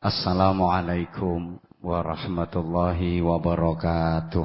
Assalamualaikum warahmatullahi wabarakatuh.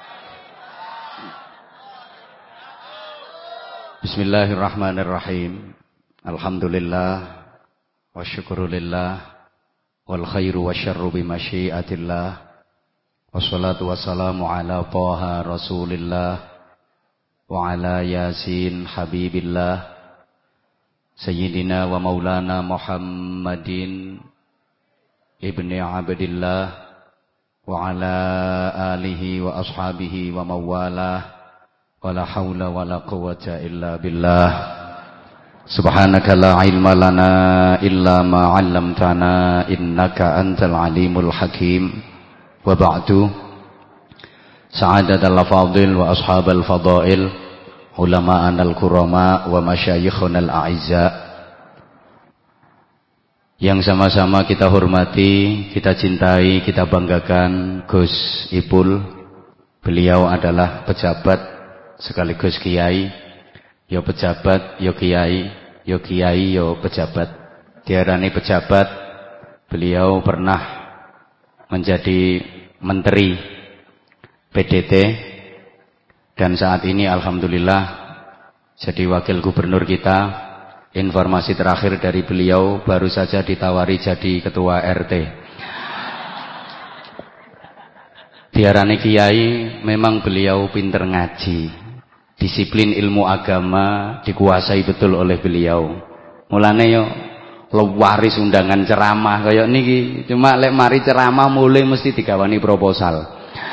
Bismillahirrahmanirrahim. Alhamdulillah wa syukurulillah wal khairu wa syarru bimasyiatillah. Wassalatu wassalamu ala Taha Rasulillah wa ala Yasin Habibillah Sayyidina wa Maulana Muhammadin Ibni Abdillah wa ala alihi wa ashabihi wa mawalah wa la hawla wa la quwwata illa billah. Subhanaka la ilma lana illa ma 'allamtana innaka antal alimul hakim. Wa ba'du. Sa'adatal fadil wa ashabal fadail, ulama'an al-kurama wa masyayikhuna al-a'izza, yang sama-sama kita hormati, kita cintai, kita banggakan Gus Ipul. Beliau adalah pejabat sekaligus kiai. Yo pejabat, yo kiai, yo kiai, yo pejabat. Diarani pejabat, beliau pernah menjadi menteri PDT dan saat ini alhamdulillah jadi wakil gubernur kita. Informasi terakhir dari beliau baru saja ditawari jadi ketua RT. Diarani kiai, memang beliau pinter ngaji. Disiplin ilmu agama dikuasai betul oleh beliau. Mulane yo lewaris undangan ceramah kaya niki. Cuma lek mari ceramah mulai mesti digawani proposal.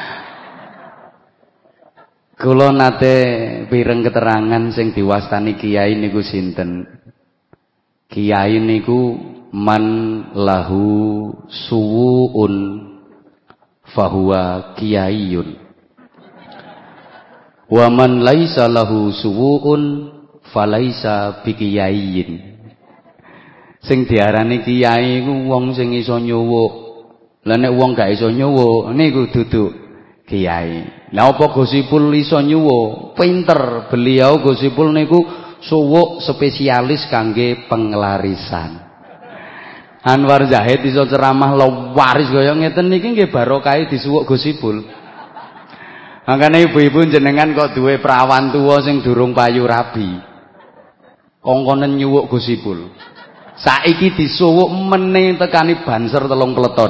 Kula nate pireng keterangan sing diwastani kiai niku sinten? Kiai niku man lahu suwun fahuwa kiaiyun, wa man laisa lahu suwun falaisa bikiaiyin. Sing diarani kiai iku wong sing iso nyuwuk. Lah nek wong gak iso nyuwuk niku duduk kiai. Lah apa Gus Ipul iso nyuwuk? Pinter beliau Gus Ipul niku suwuk spesialis kangge penglarisan. Anwar Zahid iso ceramah lewaris kaya ngeten niki nggih barokahe disuwuk Gus Ipul. Makane ibu-ibu jenengan kok duwe perawan tuwa sing durung payu rabi, kongkonen nyuwuk Gus Ipul. Saiki disuwuk meneh tekani banser 3 peleton.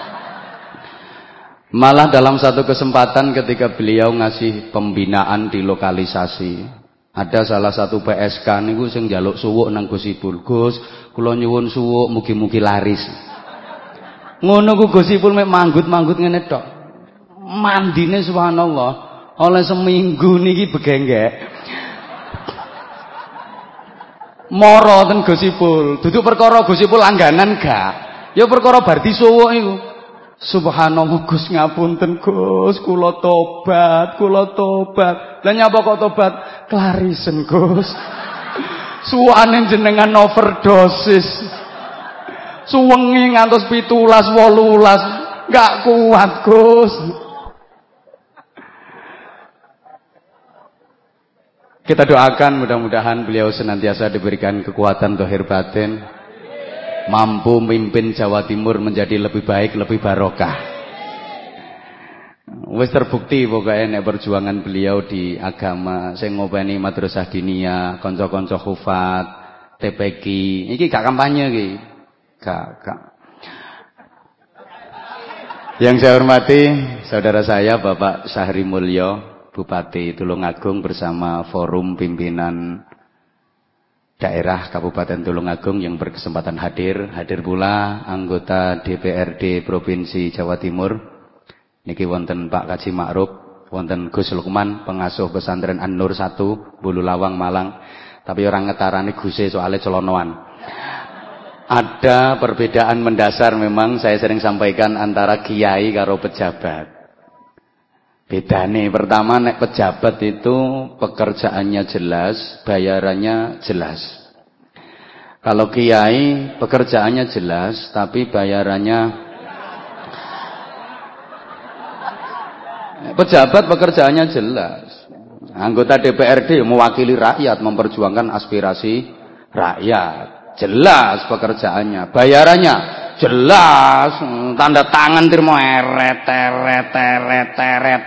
Malah dalam satu kesempatan ketika beliau ngasih pembinaan di lokalisasi, ada salah satu PSK niku sing njaluk suwuk nang Gus Ipul. Gus, kula nyuwun suwuk mugi-mugi laris. Ngono ku Gus Ipul mek manggut-manggut ngene tok. Mandine subhanallah, oleh seminggu niki begenggek. Moro ten Gus Ipul. Duduk perkara Gus Ipul langganan gak. Ya perkara bar disuwuk iku. Subhanallah Gus, ngapunten Gus, kula tobat. Lah nyapa kok tobat? Klarisen Gus. Suwane jenengan overdosis. Suwengi ngantos 17-18. Enggak kuat Gus. Kita doakan mudah-mudahan beliau senantiasa diberikan kekuatan zahir batin, mampu memimpin Jawa Timur menjadi lebih baik, lebih barokah. Wis terbukti pokoknya nek perjuangan beliau di agama, sing ngopeni madrasah diniyah, kanca-kanca hufat, TPQ, iki gak kampanye iki. Gak. Yang saya hormati saudara saya Bapak Syahri Mulyo, Bupati Tulungagung bersama forum pimpinan daerah Kabupaten Tulungagung yang berkesempatan hadir pula anggota DPRD Provinsi Jawa Timur. Niki wonten Pak Kaji Ma'ruf, wonten Gus Lukman, pengasuh pesantren An-Nur 1, Bulu Lawang, Malang. Tapi orang ngetarani Guse soalnya celonoan. Ada perbedaan mendasar memang saya sering sampaikan antara kiai karo pejabat. Bedane pertama, nek pejabat itu pekerjaannya jelas, bayarannya jelas. Kalau kiai pekerjaannya jelas tapi bayarannya. Pejabat pekerjaannya jelas. Anggota DPRD mewakili rakyat, memperjuangkan aspirasi rakyat. Jelas pekerjaannya, bayarannya Jelas, tanda tangan terima eret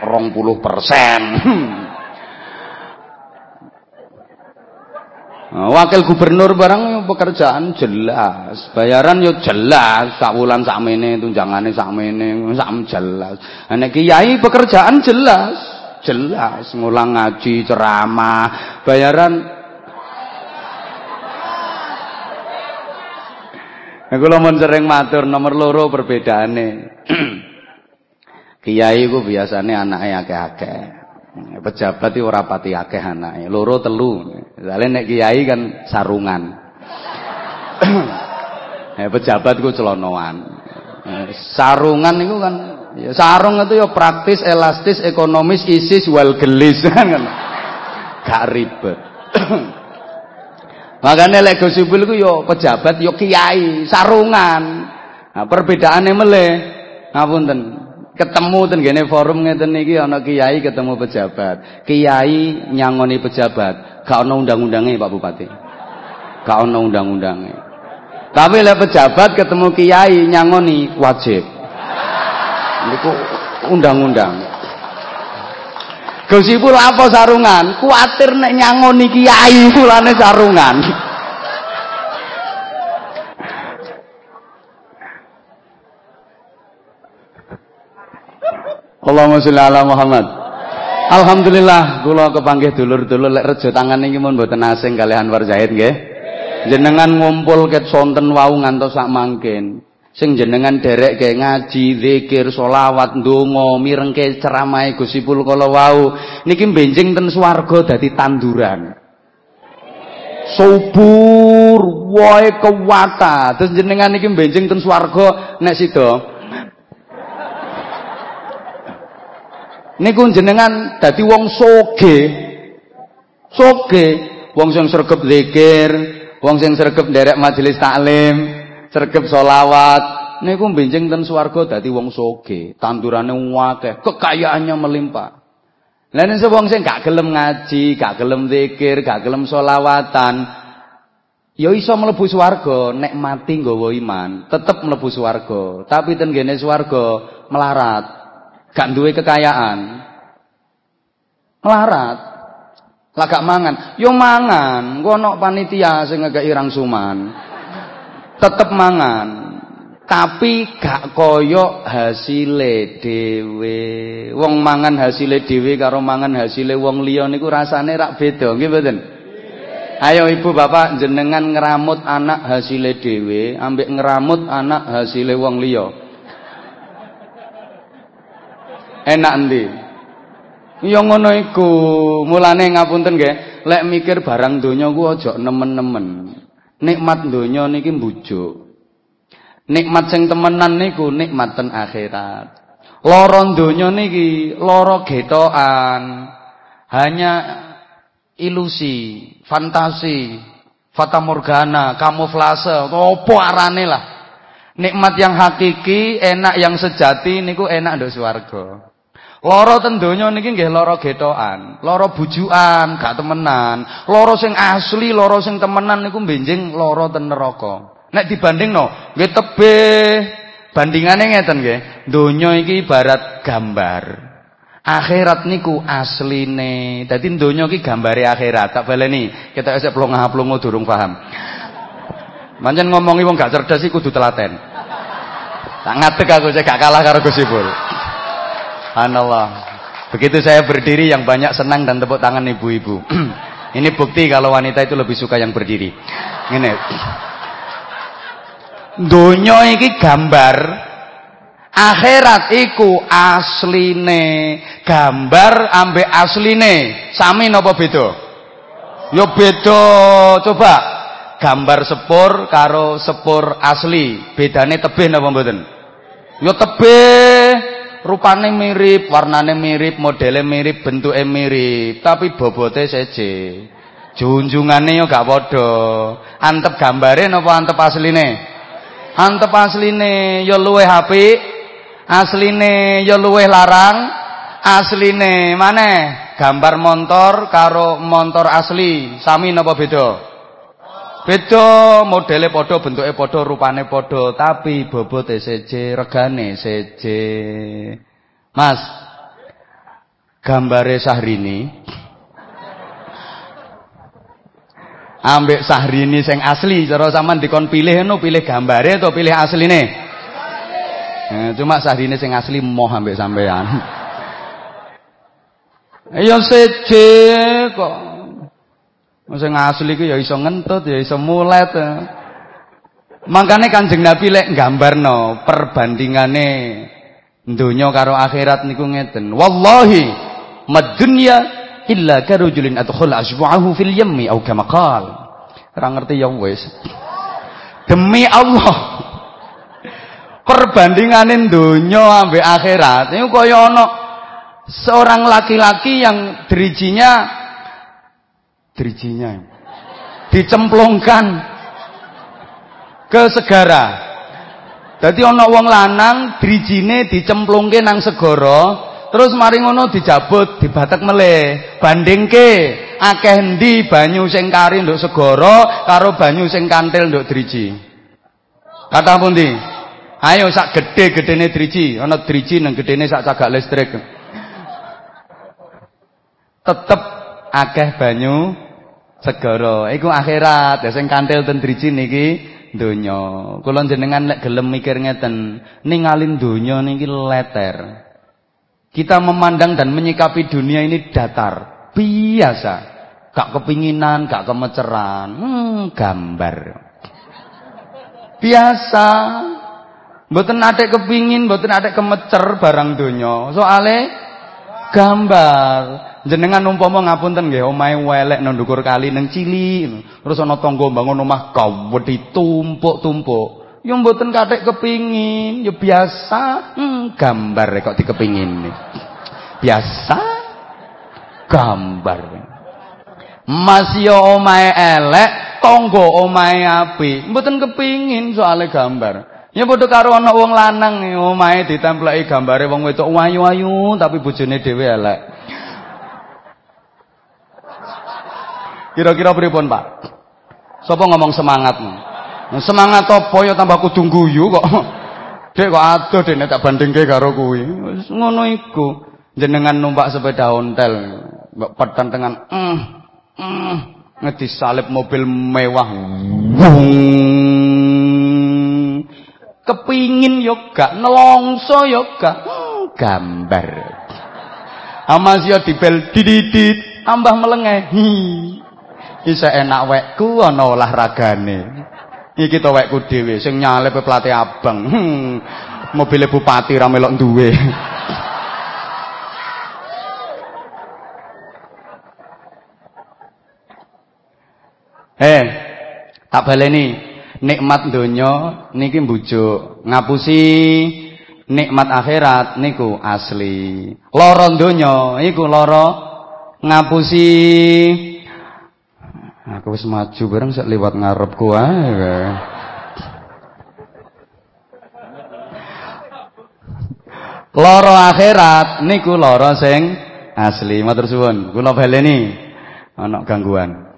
20%. Wakil gubernur barang pekerjaan jelas, bayaran yo jelas, sak wulan sakmene, tunjangane sakmene, sak jelas. Nek kiai pekerjaan jelas, ngulang ngaji, ceramah, bayaran. Aku lamun sering matur nomor loro perbedaane. Kiai ku biasane anake akeh-akeh. Pejabat iki ora pati akeh anake, loro telu. Soale nek kiai kan sarungan. Pejabat ku celonoan. Sarungan niku kan ya sarung itu ya praktis, elastis, ekonomis, isis, wal gelis kan. Gak ribet. Makanya lek Gus Ipul ku yo pejabat yo kiai, sarungan. Nah, perbedaane meleh. Ngapunten. Ketemu ten gene forum ngeten iki ana kiai ketemu pejabat. Kiai nyangoni pejabat, gak ana undang-undange Pak Bupati. Gak ana undang-undange. Tapi lek pejabat ketemu kiai nyangoni wajib. Niku undang-undang. Gus Ipul apa sarungan? Kuatir nek nyangoni kiai mulane sarungan. Allahumma sholli ala Muhammad. Alhamdulillah kula kepanggih dulur-dulur lek rejo tangan niki mun mboten asing kalih Anwar Zahid nggih. Jenengan ngumpul ket sonten wau ngantos sak mangkin. Sing jenengan derek ke ngaji, zikir, sholawat, ndonga, mirengke ceramahe Gus Ipul kala wau niki benjing ten swarga dadi tanduran. Subur wae kewata. Terus jenengan niki benjing ten swarga nek sida. Niku jenengan dadi wong sogeh. Wong sing sregep zikir, wong sing sregep derek majelis taklim. Sregep sholawat niku benjing ten swarga dadi wong soge, tandurane akeh, kekayaannya melimpah. Lah nek wong sing gak gelem ngaji, gak gelem zikir, gak gelem sholawatan, ya iso mlebu swarga nek mati nggawa iman, tetep mlebu swarga. Tapi ten gene swarga melarat, gak duwe kekayaan. Melarat. Lah gak mangan, yo mangan, engko ana panitia sing ngekeki rangsuman. Tetep mangan, tapi gak koyok hasile dhewe. Wong mangan hasile dhewe karo mangan hasile wong liya niku rasane rak beda, nggih mboten? Ayo ibu bapak jenengan ngeramut anak hasile dhewe ambek ngeramut anak hasile wong liya. Enak endi? Ya ngono iku. Mulane ngapunten nggih, lek mikir barang donya ku aja nemen-nemen. Nikmat donya niki mbujuk. Nikmat sing temenan niku nikmat ten akhirat. Lara donya niki lara getokan. Hanya ilusi, fantasi, fata morgana, kamuflase, apa arane lah. Nikmat yang hakiki, enak yang sejati niku enak nduk swarga. Lara ten donya niki nggih lara getokan, lara bujukan, gak temenan. Lara sing asli, lara sing temenan niku benjing lara ten neraka. Nek dibandingno, nggih tebih. Bandingane ngeten nggih, donya iki ibarat gambar. Akhirat niku asline. Dadi donya iki gambare akhirat. Tak baleni, ketok esuk plonga-plongo durung paham. Pancen ngomongi wong gak cerdas iku kudu telaten. Tak ngadeg aku cek gak kalah karo Gus Ipul. Subhanallah. Begitu saya berdiri yang banyak senang dan tepuk tangan ibu-ibu. Ini bukti kalau wanita itu lebih suka yang berdiri. Ngene. Donya iki gambar, akhirat iku asline. Gambar ambek asline sami napa beda? Ya beda. Coba gambar sepur karo sepur asli, bedane tebih napa mboten? Ya tebih. Rupane mirip, warnane mirip, modele mirip, bentuke mirip, tapi bobote seje. Junjungane yo gak padha. Antep gambare napa antep asline? Antep asline yo luwih apik, asline yo luwih larang, asline maneh gambar montor karo montor asli, sami napa beda? Beda, modele padha, bentuke padha, rupane padha, tapi bobote seje, regane seje. Mas, gambare Syahrini ambek Syahrini sing asli, cara sampean dikon pilih ngono, pilih gambare atau pilih asline? Cuma Syahrini sing asli moh ambek sampean. Ya seje kok. Sing asli ku ya iso ngentut, ya iso mulet. Mangkane Kanjeng Nabi lek nggambarno perbandingane donya karo akhirat niku ngeten. Wallahi mad-dunya illa karujulin adkhala asbu'ahu fil yammi au kama qal. Ora ngerti ya wis. Demi Allah. Perbandingane donya ambek akhirat niku kaya ana seorang laki-laki yang dirijinya dicemplungkan ke segara. Dadi ana wong lanang drijine dicemplungke nang segara, terus mari ngono dijabut, dibatek meleh. Bandingke akeh endi banyu sing kari nduk segara karo banyu sing kantil nduk driji. Kathah pundi? Ayo sak gedhe-gedhene driji, ana driji nang gedhene sak cagak listrik. Tetep akeh banyu segara. Iku akhirat. Sing kantil ten driji niki donya. Kula jenengan lek gelem mikir ngeten, ningalin donya niki leter. Kita memandang dan menyikapi dunia ini datar, biasa. Gak kepinginan, gak kemeceran. Gambar. Biasa. Mboten ate kepingin, mboten ate kemecer barang donya. Soale gambar. Jenengan umpama ngapunten nggih omahe welek nang ndukur kali nang cilik terus ana tangga bangun omah gawedhi tumpuk-tumpuk ya mboten kathek kepingin ya biasa gambar kok dikepingin biasa gambar mas ya omahe elek tangga omahe apik mboten kepingin soalé gambar ya padha karo ana wong lanang omahe ditempleki gambare wong wedok ayu-ayu tapi bojone dhewe elek. Kira-kira pripun, Pak? Sapa ngomong semangat? Semangat apa ya tambah kudu guyu kok. Dek kok adoh dene tak bandingke karo kuwi. Wis ngono iku. Jenengan numpak sepeda ontel, mbok petentengan ngedi salib mobil mewah. Kepingin yo gak, nelongso yo gak. Gambar. Amasya dibel dididit, tambah melengeh. Isa enak wekku ana olahragane. Iki to wekku dhewe sing nyalip pelatih abang. Mobile bupati ra melok duwe. Tak baleni nikmat donya niki mbujuk, ngapusi nikmat akhirat niku asli. Lara donya iku lara ngapusi. Aku wis maju bareng sak liwat ngarepku ae. Lara akhirat niku lara sing asli. Matur suwun, kula baleni ana gangguan.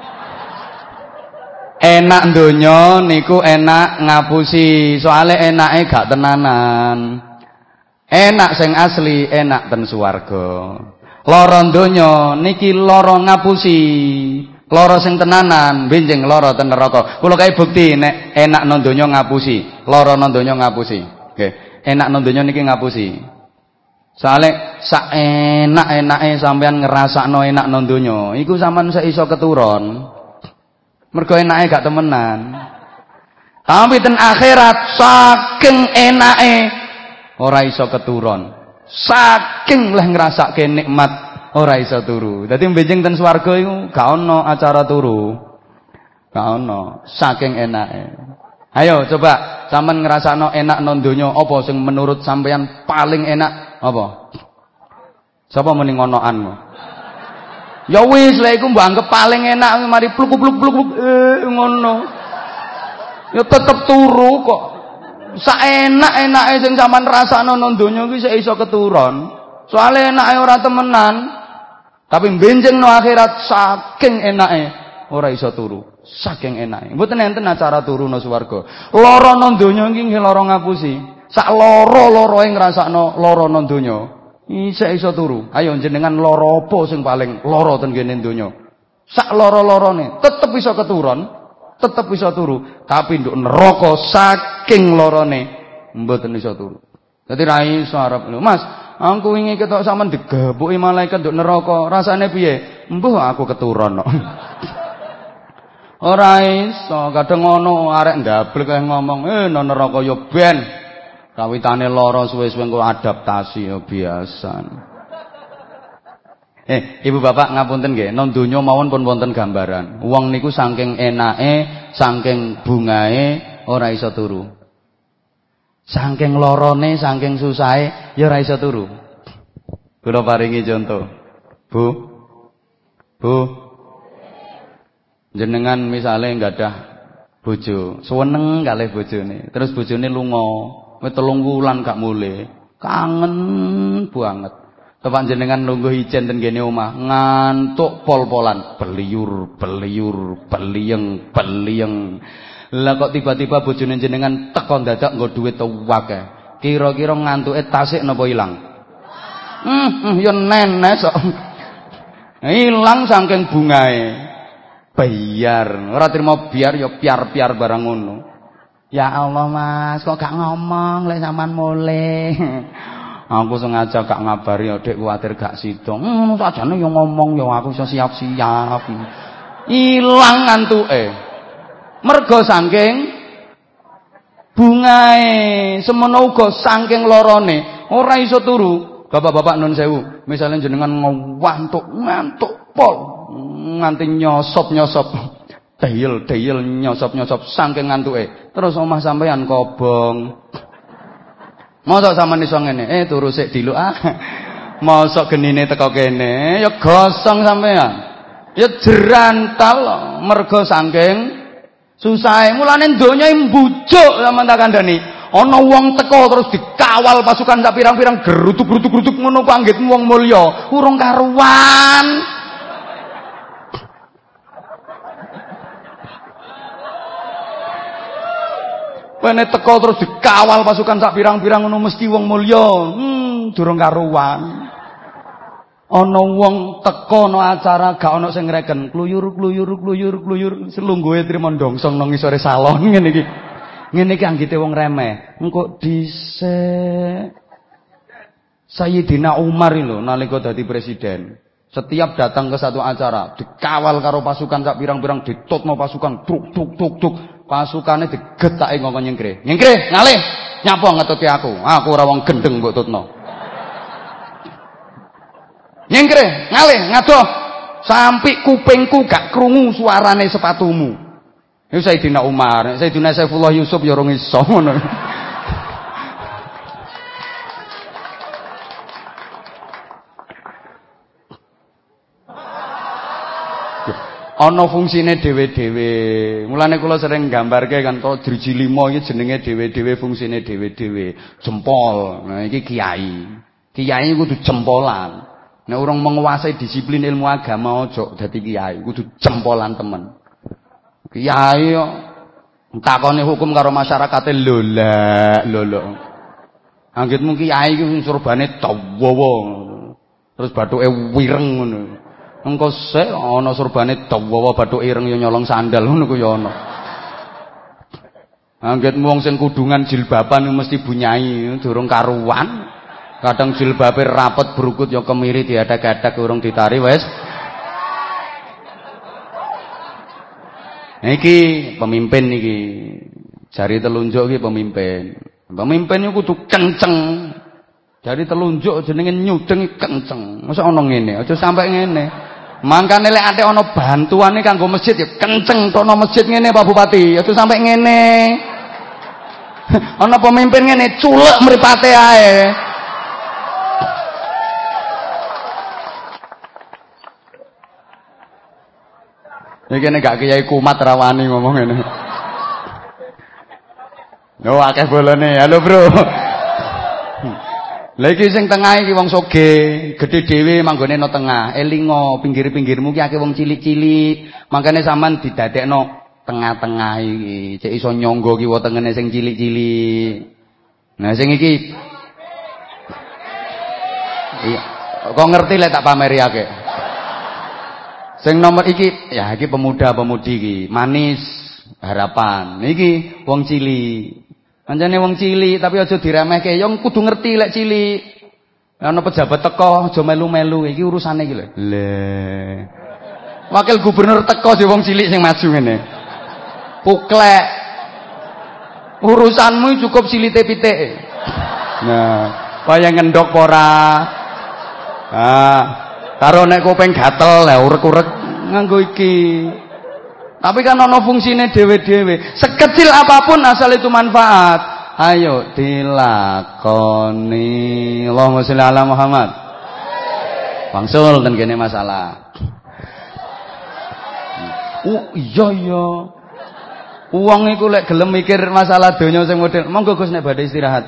Enak donya niku enak ngapusi, soale enake gak tenanan. Enak sing asli, enak ten swarga. Lara donya niki lara ngapusi. Lara sing tenanan, benjing lara ten neraka. Kula kae bukti nek enak nang donya ngapusi, lara nang donya ngapusi. Nggih, enak nang donya niki ngapusi. Soale sak enak-enake sampean ngrasakno enak nang donya, iku sampean sik iso keturon. Mergo enake gak temenan. Tapi ten akhirat saking enake ora iso keturon. Saking leh ngrasake nikmat ora iso turu. Dadi benjing ten swarga iku gak ana acara turu. Gak ana, saking enake. Ayo coba sampean ngrasakno enak nang donya apa sing menurut sampean paling enak apa? Sapa muni ngonoan? Ya wis lha iku mbok anggap paling enak mari pluk-pluk-pluk ngono. Ya tetep turu kok. Sak enak-enake sing sampean rasakno nang donya kuwi sik iso keturon. Soale enake ora temenan. Tapi benjing no akhirat saking enake ora iso turu. saking enake. Mboten enten acara turu nang swarga. Lara nang donya iki nggih lara ngapusi. Sak lara-larae ngrasakno lara nang donya. Isih iso turu. Ayo jenengan lara apa sing paling lara ten kene donya? Sak lara-larane tetep iso keturun, tetep iso turu, tapi nduk neraka saking larane mboten iso turu. Dadi ra iso arep lho, Mas, aku wingi ketok sampean digebuki malaikat nduk neraka, rasane piye? Mbuh aku keturun kok. Ora iso, kadang ngono arek ndablek kaya ngomong, nang neraka yo ben. Kawitane lara suwe-suwe engko adaptasi ya biasa. Ibu bapak ngapunten nggih, nang donya mawon pun wonten gambaran. Wong niku saking enake, saking bungae ora iso turu. Saking lorone, saking susahe ya ora iso turu. Kula paringi contoh. Bu. Jenengan misale nggadah bojo, seneng kalih bojone. Terus bojone lunga, wis 3 wulan gak mule. Kangen banget. Tepak jenengan nunggu ijen ten kene omah, ngantuk pol-polan, beliyur, beliyeng. Lah kok tiba-tiba bojone jenengan teko dadak nggo dhuwit akeh. Kira-kira ngantuke tasik napa ilang? Ya nenek sok. Ilang saking bungae. Bayar, ora trimo biar ya piar-piar barang ngono. Ya Allah Mas, kok gak ngomong lek sampean mulih. Aku sengaja gak ngabari Dik kuwatir gak sida. Sajane yo ngomong yo aku iso siap-siap. Ilang ngantuke. Mergo saking bungae, semono uga saking larane ora iso turu. Bapak-bapak nun sewu, misalnya jenengan ngantuk pol, nganti nyosop-nyosop. Deyel nyosop-nyosop saking ngantuke. Terus omah sampean kobong. Mosok sampean iso ngene, turu sik diluk ah. Mosok genine teko kene, ya gosong sampean. Ya jerantal mergo saking susahe. Mulane donya mbujuk sampean tak kandhani. Ana wong teko terus dikawal pasukan sak pirang-pirang gerutuk-gerutuk ngono kok anggitmu wong mulya, urung karuan. Wene teko terus dikawal pasukan sak pirang-pirang ngono mesti wong mulya. Durung karuan. Ana wong teko no acara gak ana sing ngreken, kluyur. Selungguhe trimo ndongsong nang ngisore salon ngene iki. Ngene iki anggite wong remeh. Engko dhisik Sayyidina Umar lho nalika dadi presiden. Setiap datang ke satu acara dikawal karo pasukan sak pirang-pirang, ditutno pasukan truk. Pasukane digetake ngomong nyengkre, ngalih, nyapa ngetuti aku ora wong gendeng mbok tutno. Nyengkre, ngalih, ngadoh, sampai kupingku gak krungu suarane sepatumu. Iku Sayyidina Umar, Sayyidina Saifullah Yusuf ya ora iso ngono. Ana fungsine dhewe-dhewe. Mulane kula sering nggambarke kan to driji 5 iki jenenge dhewe-dhewe fungsine dhewe-dhewe. Jempol. Nah iki kiai. Kiai kudu jempolan. Nek urung menguasai disiplin ilmu agama aja dadi kiai, kudu jempolan temen. Kiai yo takoni hukum karo masyarakate lho. Anggitmu kiai iki surbane dawa. Terus bathuke wireng ngono. Engko sik ana surbane dawa bathuk ireng yo nyolong sandal ngono ku yo ana. Anggitmu wong sing kudungan jilbaban mesti bunyai durung karuan. Kadang jilbabe rapet brukut yo kemiri diadak-adak urung ditari wis. Iki pemimpin iki. Jari telunjuk iki pemimpin. Pemimpin iku kudu kenceng. Jari telunjuk jenenge nyudeng kenceng. Mosok ana ngene, aja sampe ngene. Mangkane lek ate ana bantuane kanggo masjid ya kenceng tono masjid ngene Pak Bupati, aja sampe ngene. Ana pemimpin ngene culek mripate ae. Iki nek gak kiai kumat rawani ngomong ngene. Lho akeh bolone. Halo, Bro. Lah iki sing tengah iki wong sugih, gedhe dhewe manggone no tengah. Elingo pinggir-pinggirmu ki akeh wong cilik-cilik. Mangkane sampean didadekno tengah-tengah iki. Cek iso nyangga kiwa tengene sing cilik-cilik. Nah sing iki iya, kok ngerti lek tak pameri akeh. Sing nomor iki, ya iki pemuda-pemudi iki, manis harapan. Niki wong cilik. Pancene wong cilik tapi aja diremehke. Ya kudu ngerti lek cilik. Ana pejabat teko aja melu-melu. Iki urusane iki lho. Lah. Wakil gubernur teko si wong cilik sing maju ngene. Puklek. Urusanmu cukup silite-pitike. Nah, kaya ngendok ora. Ah, karo nek kuping gatel lah urek-urek nganggo iki. Tapi kan ono fungsine dhewe-dhewe. Sekecil apapun asal itu manfaat. Ayo dilakoni. Allahumma sholli ala Muhammad. Wangsul ten kene masalah. Iya iya. Wong iku lek gelem mikir masalah donya sing model, monggo Gus nek badhe istirahat.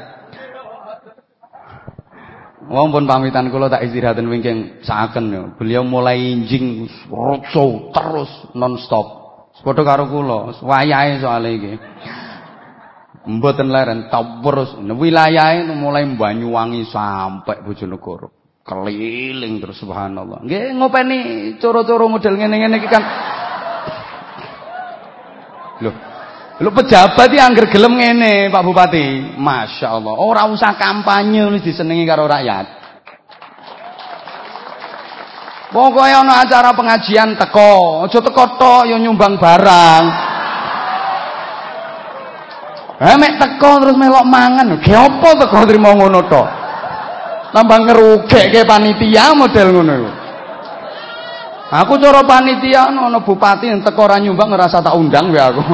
Wong pun pamitan kula tak istirahaten wingking saken yo. Beliau mulai injing roadshow terus non-stop. Padha karo kula, wayahe soal iki. Mboten leren terus wilayahe mulai Banyuwangi sampai Bojonegoro. Keliling terus subhanallah. Nggih ngopeni coro-coro model ngene-ngene iki kan. Lho pejabat iki angger gelem ngene Pak Bupati. Masyaallah, ora usah kampanye wis disenengi karo rakyat. Pokoknya ana acara pengajian teko, aja teko tok ya nyumbang barang. Mek teko terus melok mangan, ge apa teko trimo ngono tok. Tambah ngerugekke panitia model ngono iku. Aku cara panitia ana bupati teko ora nyumbang ngerasa tak undang wae aku.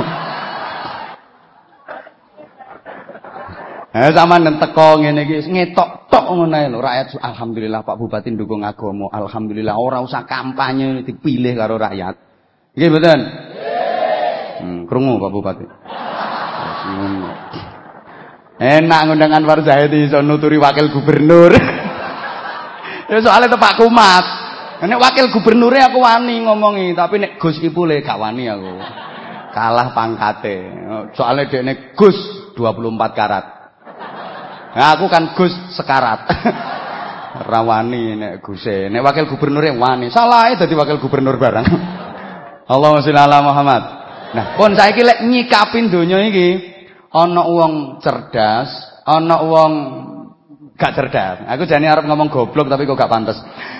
Sampeyan teko ngene iki ngetok tok ngono ae lho rakyat. Alhamdulillah Pak Bupati ndukung agama. Alhamdulillah ora usah kampanye dipilih karo rakyat. Nggih mboten? Nggih. Krungu Pak Bupati. Enak ngundang Anwar Zahid iso nuturi wakil gubernur. Ya soalnya tepak kumat. Nek wakil gubernure aku wani ngomongi, tapi nek Gus Ipule gak wani aku. Kalah pangkate. Soalnya dekne Gus 24 karat. Nah, aku kan Gus sekarat. Rawani nek Guse, nek wakil gubernure wani. Salahe dadi wakil gubernur barang. Allahumma sholli ala Muhammad. Nah, pun saiki lek nyikapin donya iki, ana wong cerdas, ana wong gak cerdas. Aku jane arep ngomong goblok tapi kok gak pantes.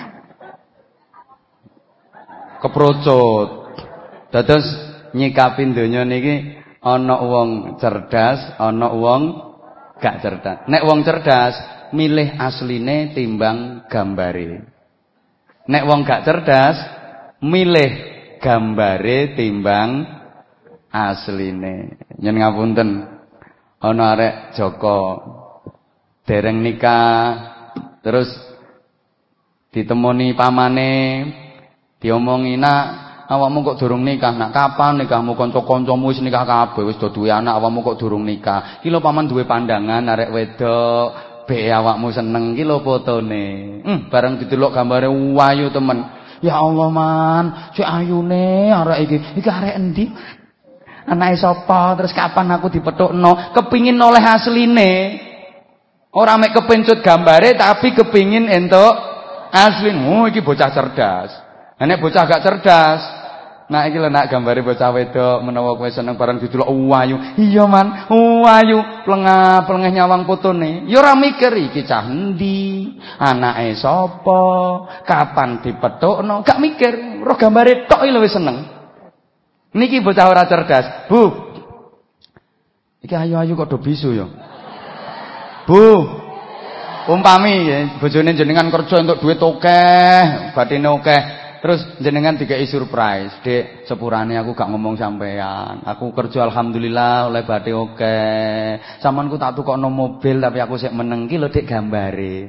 Keprocut. Dados nyikapin donya niki ana wong cerdas, ana wong gak cerdas. Nek wong cerdas milih asline timbang gambare. Nek wong gak cerdas milih gambare timbang asline. Nyen ngapunten. Ana arek Joko dereng nikah terus ditemoni pamane diomongi nak awakmu kok durung nikah, nak kapan nikahmu? Kanca-kancamu wis nikah kabeh, wis do duwe anak, awakmu kok durung nikah. Iki lho paman duwe pandangan arek wedok, be awakmu seneng iki lho fotone. Bareng didelok gambare ayu temen. Ya Allah man, sik ayune arek iki arek endi? Anake sapa? Terus kapan aku dipethukno? Kepingin oleh asline. Ora mek kepencut gambare tapi kepingin entuk asline. Oh iki bocah cerdas. Nek bocah gak cerdas, nah iki lho nak gambare bocah wedok menawa kowe seneng bareng didelok ayu. Iya man, ayu, plengah-plengah nyawang fotone. Ya ora mikir iki cah endi, anake sapa, kapan dipethukno, gak mikir, roh gambare tok lho wis seneng. Niki bocah ora cerdas. Bu. Iki ayu-ayu kok do bisu ya. Bu. Umpami bojone jenengan kerja entuk duit akeh, bathine akeh. Terus jenengan dikai surprise, Dek, sepurane aku gak ngomong sampean. Aku kerja alhamdulillah oleh badhe oke. Samanku tak tukokno mobil tapi aku sik meneng ki lho Dek gambare.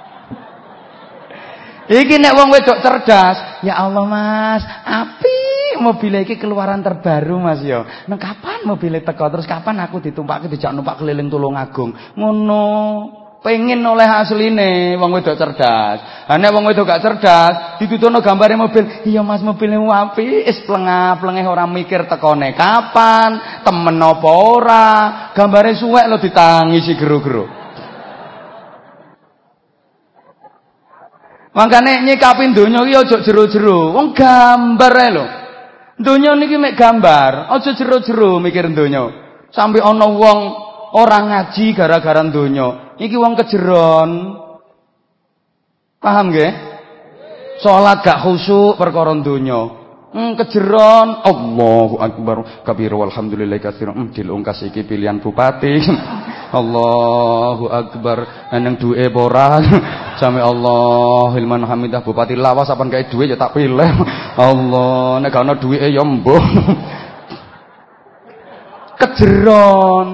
Iki nek wong wedok cerdas, ya Allah Mas, apik mobil iki keluaran terbaru Mas yo. Nang kapan mobil teko terus kapan aku ditumpake dijak numpak keliling Tulungagung. Ngono. Pengen oleh asline wong wedok cerdas. Ha nek wong wedok gak cerdas, dituturno gambare mobil. Iya Mas, mobilmu apik, is plengah-plengeh ora mikir tekone kapan, temen apa ora. Gambare suwek lho ditangisi gero-gero. Makane nyikapi donya iki aja jero-jero. Wong gambar ae lho. Donya niki mek gambar, aja jero-jero mikir donya. Sampai ana wong ora ngaji gara-gara donya. Iki wong kejeron. Paham nggih? Salat gak khusyuk perkara donya. Kejeron. Allahu akbar kabira walhamdulillah katsiran. Dilungkas iki pilihan bupati. Allahu akbar nang duwe ora. Sami Allah hilman hamidah bupati lawas apa gawe duwe ya tak pilih. Allah nek gak ana duwike ya mbuh. Kejeron.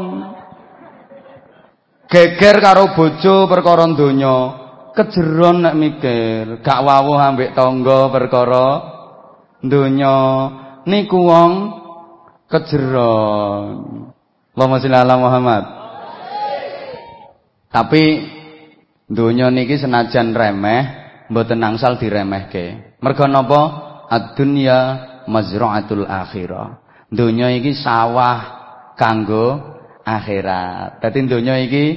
Geger karo bojo perkara donya, kejeron nek mikir, gak wawuh ambek tangga perkara donya. Niku wong kejeron. Allahumma sholli ala Muhammad. Tapi donya niki senajan remeh, mboten nangsal diremehke. Merga napa? Ad-dunya mazra'atul akhirah. Donya iki sawah kanggo akhirat. Dadi donya iki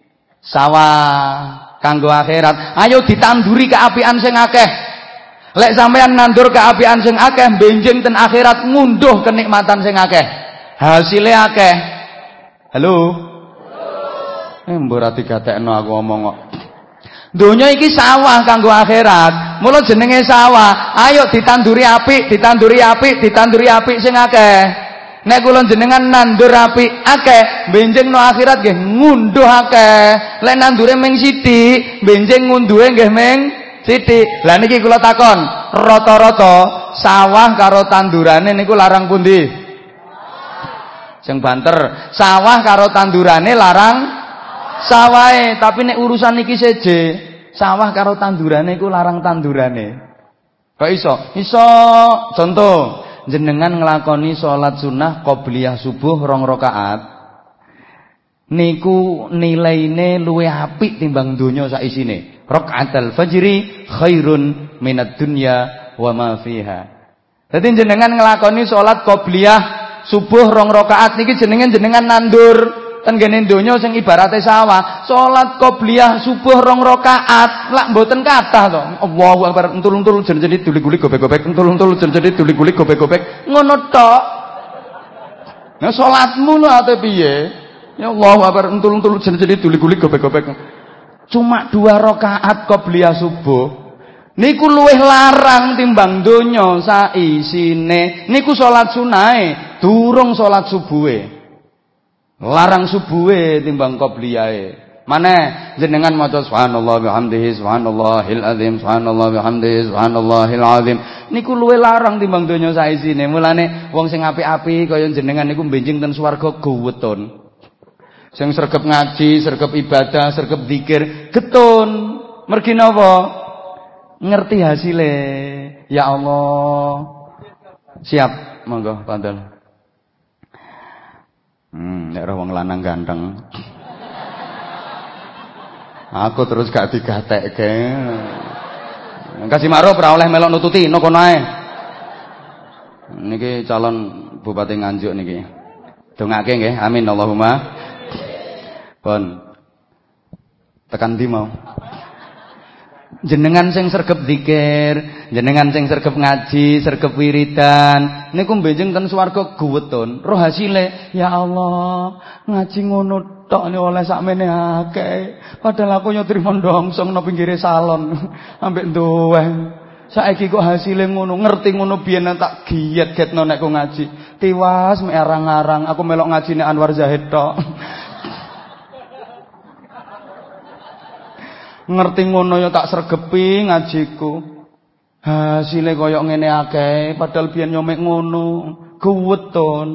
sawah kanggo akhirat. Ayo ditanduri keapian sing akeh. Lek sampean nandur keapian sing akeh, benjing ten akhirat ngunduh kenikmatan sing akeh. Hasile akeh. Halo. Mbok ora digatekno aku ngomong kok. Donya iki sawah kanggo akhirat. Mula jenenge sawah. Ayo ditanduri apik, ditanduri apik, ditanduri apik sing akeh. Nek kula jenengan nandur apik akeh, benjing no akhirat nggih ngunduh akeh. Lek nandure ming sithik, benjing ngunduhe nggih ming sithik. Lah niki kula takon, rata-rata sawah karo tandurane niku larang pundi? Sing banter, sawah karo tandurane larang sawahe, tapi nek urusan niki seje, sawah karo tandurane iku larang tandurane. Kok iso? Iso. Contoh jenengan nglakoni salat sunah qobliyah subuh 2 rakaat niku nilaine luwih apik timbang donya sak isine. Rakaatul fajri khairun minad dunya wa ma fiha. Dadi jenengan nglakoni salat qobliyah subuh 2 rakaat niki jenengan nandur ten gene donya sing ibarate sawah. Salat qobliyah subuh 2 rakaat lak mboten kathah to. Allahu akbar entul-entul jeneng duli-guli gobek-gobek entul-entul jeneng duli-guli gobek-gobek ngono tok. Nah salatmu lho ate piye? Ya Allahu akbar entul-entul jeneng duli-guli gobek-gobek. Cuma 2 rakaat qobliyah subuh. Niku luwih larang timbang donya saisine. Niku salat sunahe durung salat subuhe. Larang subuhe timbang qobliyahe. Maneh jenengan maca subhanallah bihamdihi subhanallahil azim subhanallah bihamdihi subhanallahil azim niku luwih larang timbang donya saisine. Mulane wong sing apik-apik kaya jenengan niku benjing ten swarga guwetun. Sing sregep ngaji, sregep ibadah, sregep zikir getun. Mergi napa? Ngerti hasile. Ya Allah. Siap, monggo pandal. Nek ora wong lanang ganteng. Aku terus gak digatekke. Kasih Ma'ruf ora oleh melok nututi no kono ae. Niki calon Bupati Nganjuk niki. Dongake nggih. Amin Allahumma. Pun. Tekan ndi mau? Jenengan sing sregep zikir, jenengan sing sregep ngaji, sregep wiridan, niku benjing ten swarga guwetun. Roh hasile, ya Allah, ngaji ngono tok ne oleh sakmene akeh. Padahal aku yo trimo ndongsong nang pinggire salon, ambek duwe. Saiki kok hasile ngono, ngerti ngono biyen tak giat-giatno nek ku ngaji. Tiwas mek arang-arang aku melok ngajine Anwar Zahid tok. Ngerti ngono ya tak sregepi ngajiku. Hasile koyok ngene akeh, padahal biyen yo mek ngono, guwetun.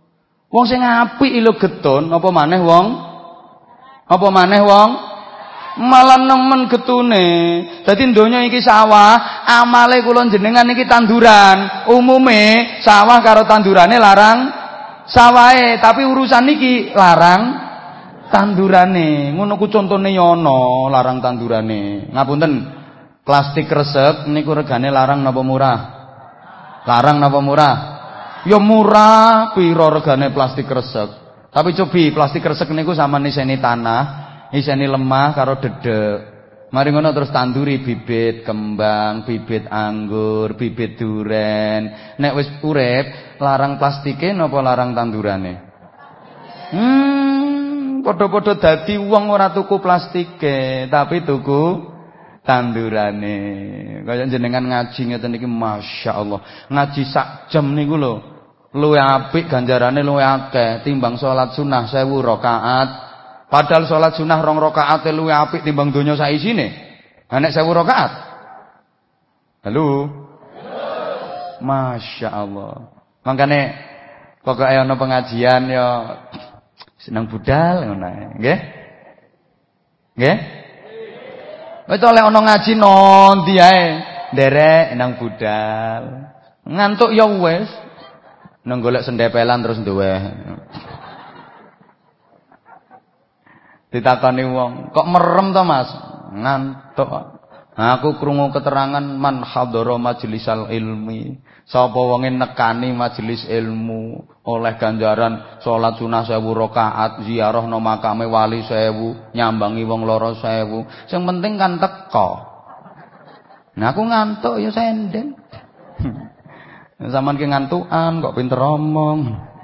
Wong sing apik lho getun, apa maneh wong? Apa maneh wong? Malah nemen getune. Dadi donya iki sawah, amale kula jenengan iki tanduran. Umume sawah karo tandurane larang sawahe, tapi urusan iki larang tandurane. Ngono ku contone ya ana larang tandurane. Ngapunten, plastik kresek niku regane larang napa murah? Larang napa murah? Ya murah, pira regane plastik kresek. Tapi cobi plastik kresek niku sama niseni tanah, iseni lemah karo dedek. Mari ngono terus tanduri bibit kembang, bibit anggur, bibit duren. Nek wis urip, larang plastike napa larang tandurane? Padha-padha dadi wong ora tuku plastike, tapi tuku tandurane. Kaya jenengan ngaji ngeten iki masyaallah. Ngaji sak jam niku lho, luwih apik ganjarane luwih akeh timbang salat sunah 1000 rakaat. Padahal salat sunah 2 rakaat luwih apik timbang donya sak isine. Ha nek 1000 rakaat. Halo. Masyaallah. Mangkane pokoke ana pengajian ya seneng budal ngono ae. Nggih? Nggih? Wis oleh ana ngaji nondi ae, nderek nang budal. Ngantuk ya wis. Nang golek sendepelan terus duwe. Ditakoni wong, "Kok merem to, Mas?" Ngantuk. Aku krungu keterangan man hadara majlisal ilmi. Sapa wonge nekani majelis ilmu oleh ganjaran salat sunah 1000 rakaat, ziarah nang makame wali 1000, nyambangi wong lara 1000. Sing penting kan teko. Nah aku ngantuk ya senden. Zaman ki ngantukan kok pinter omong.